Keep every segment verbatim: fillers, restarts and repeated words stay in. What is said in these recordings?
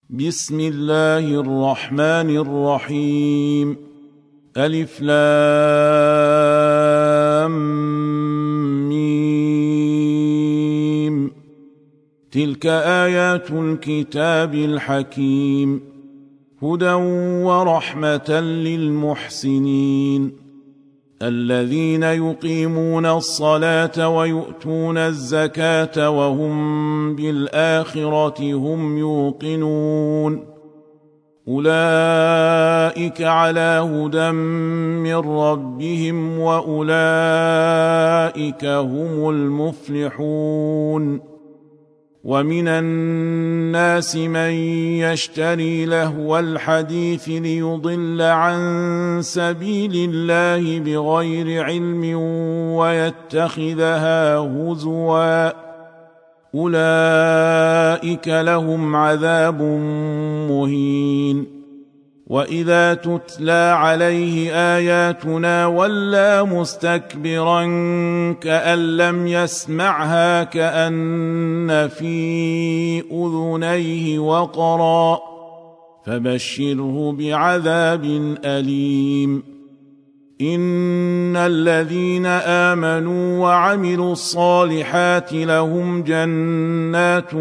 بسم الله الرحمن الرحيم. ألف لام ميم. تلك آيات الكتاب الحكيم، هدى ورحمة للمحسنين الذين يقيمون الصلاة ويؤتون الزكاة وهم بالآخرة هم يوقنون. أولئك على هدى من ربهم وأولئك هم المفلحون. ومن الناس من يشتري لهو الحديث ليضل عن سبيل الله بغير علم ويتخذها هزوا، أولئك لهم عذاب مهين. وإذا تتلى عليه آياتنا ولى مستكبرا كأن لم يسمعها كأن في أذنيه وقرا، فبشره بعذاب أليم. إن الذين آمنوا وعملوا الصالحات لهم جنات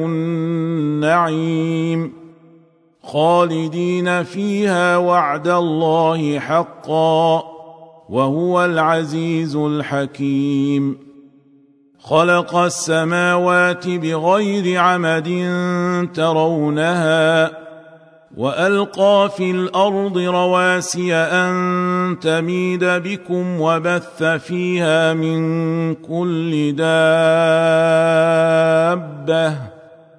النعيم خالدين فيها وعد الله حقا، وهو العزيز الحكيم. خلق السماوات بغير عمد ترونها، وألقى في الأرض رواسي أن تميد بكم وبث فيها من كل دابة،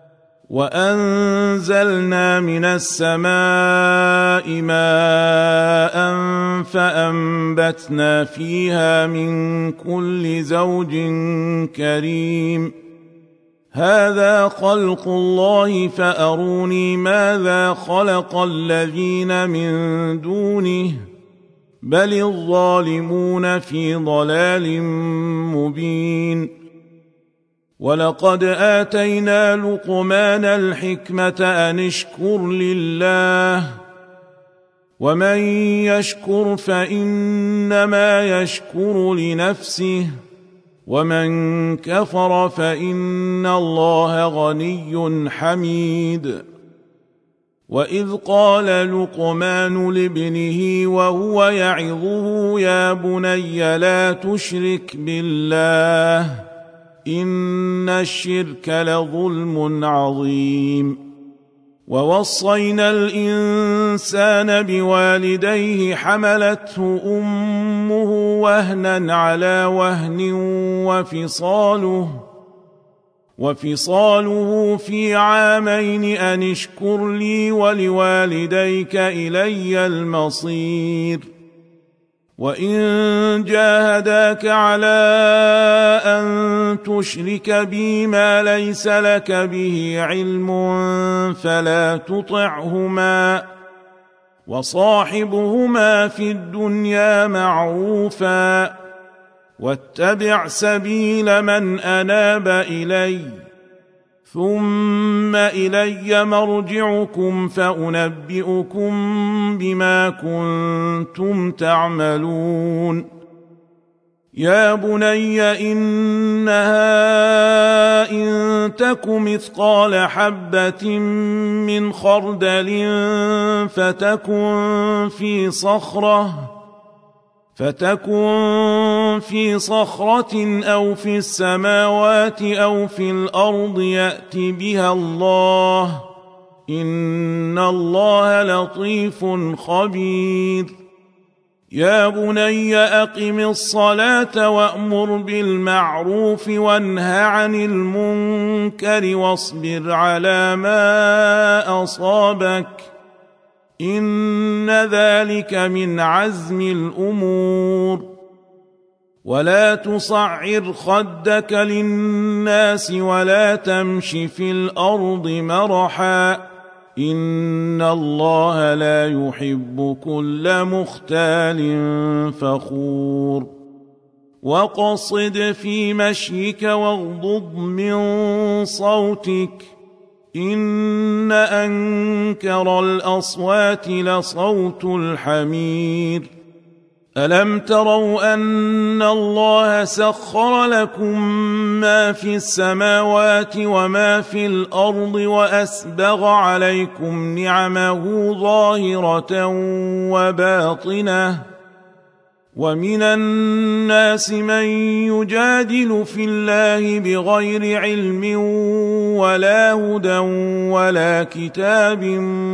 وأنزلنا من السماء ماء فأنبتنا فيها من كل زوج كريم. هذا خلق الله فأروني ماذا خلق الذين من دونه، بل الظالمون في ضلال مبين. ولقد آتينا لقمان الحكمة أن اشكر لله، ومن يشكر فإنما يشكر لنفسه، ومن كفر فإن الله غني حميد. وإذ قال لقمان لابنه وهو يعظه يا بني لا تشرك بالله إن الشرك لظلم عظيم. ووصينا الإنسان بوالديه حملته أمه وهنا على وهن وفصاله وفصاله في عامين أن اشكر لي ولوالديك إلي المصير. وإن جاهداك على أن تشرك بي ما ليس لك به علم فلا تطعهما، وصاحبهما في الدنيا معروفا، واتبع سبيل من أناب إلي، ثم إلي مرجعكم فأنبئكم بما كنتم تعملون. يا بني إنها إن تك مثقال حبة من خردل فتكن في صخرة فتكن في صخرة أو في السماوات أو في الأرض يأت بها الله، إن الله لطيف خبير. يا بني أقم الصلاة وأمر بالمعروف وانه عن المنكر واصبر على ما أصابك، إن ذلك من عزم الأمور. ولا تصعر خدك للناس ولا تمش في الأرض مرحا، إن الله لا يحب كل مختال فخور. وقصد في مشيك واغضض من صوتك، إن أنكر الأصوات لصوت الحمير ألم تروا أن الله سخر لكم ما في السماوات وما في الأرض وأسبغ عليكم نعمه ظاهرة وباطنة ومن الناس من يجادل في الله بغير علم ولا هدى ولا كتاب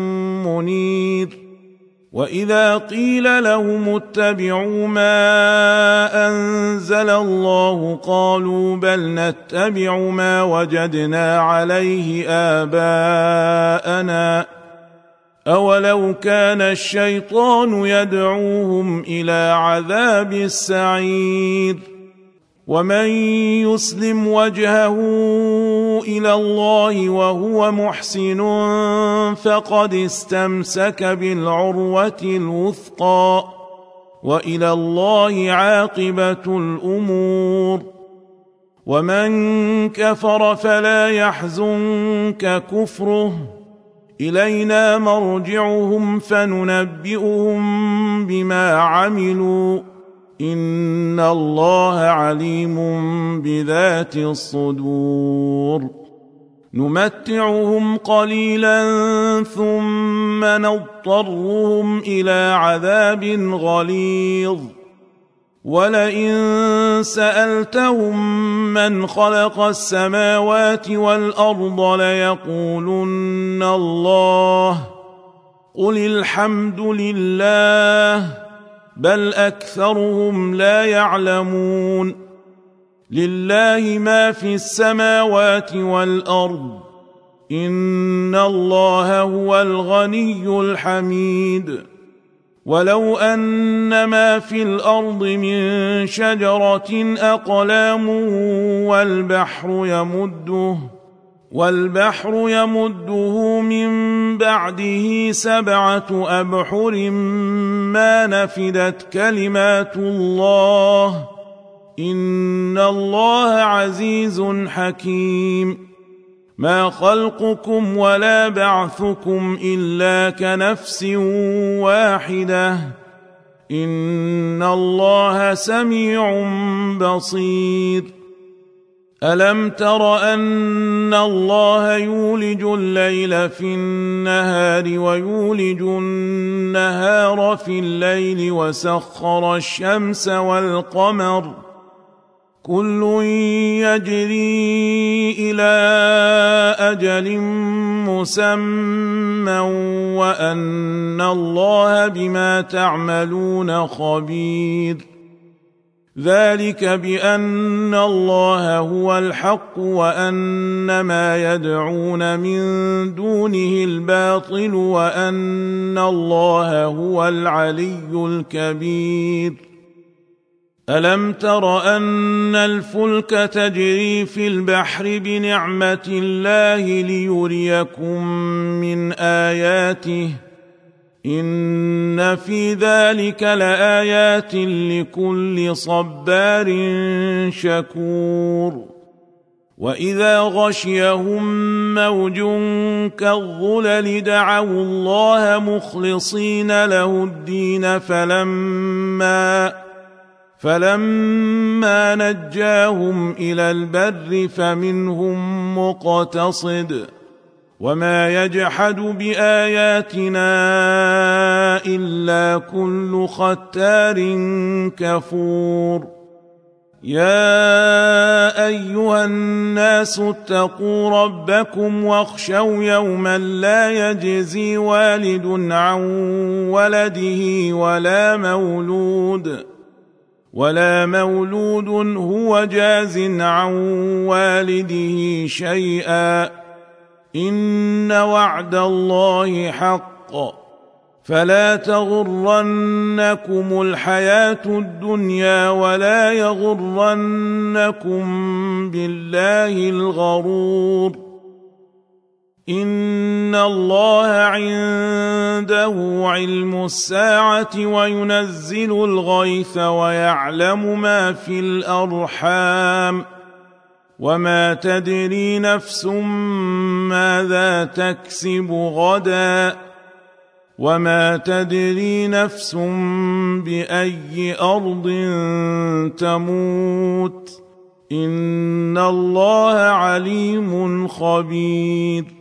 منير وإذا قيل لهم اتبعوا ما أنزل الله قالوا بل نتبع ما وجدنا عليه آباءنا أولو كان الشيطان يدعوهم إلى عذاب السعير ومن يسلم وجهه إلى الله وهو محسن فقد استمسك بالعروة الوثقى وإلى الله عاقبة الأمور ومن كفر فلا يحزنك كفره إلينا مرجعهم فننبئهم بما عملوا إن الله عليم بذات الصدور نمتعهم قليلا ثم نضطرهم إلى عذاب غليظ ولئن سألتهم من خلق السماوات والأرض ليقولن الله قل الحمد لله بل أكثرهم لا يعلمون لله ما في السماوات والأرض إن الله هو الغني الحميد ولو أن ما في الأرض من شجرة أقلام والبحر يمده والبحر يمده من بعده سبعة أبحر ما نفدت كلمات الله إن الله عزيز حكيم ما خلقكم ولا بعثكم إلا كنفس واحدة إن الله سميع بصير ألم تر أن الله يولج الليل في النهار ويولج النهار في الليل وسخر الشمس والقمر كل يجري إلى أجل مسمى وأن الله بما تعملون خبير ذلك بأن الله هو الحق وأن ما يدعون من دونه الباطل وأن الله هو العلي الكبير ألم تر أن الفلك تجري في البحر بنعمة الله ليريكم من آياته إن في ذلك لآيات لكل صبار شكور وإذا غشيهم موج كالظلل دعوا الله مخلصين له الدين فلما فلما نجاهم إلى البر فمنهم مقتصد وما يجحد بآياتنا إلا كل ختار كفور يا أيها الناس اتقوا ربكم واخشوا يوما لا يجزي والد عن ولده ولا مولود ولا مولود هو جاز عن والده شيئا إن وعد الله حق فلا تغرنكم الحياة الدنيا ولا يغرنكم بالله الغرور إن الله عنده علم الساعة وينزل الغيث ويعلم ما في الأرحام وما تدري نفس ماذا تكسب غدا وما تدري نفس بأي أرض تموت إن الله عليم خبير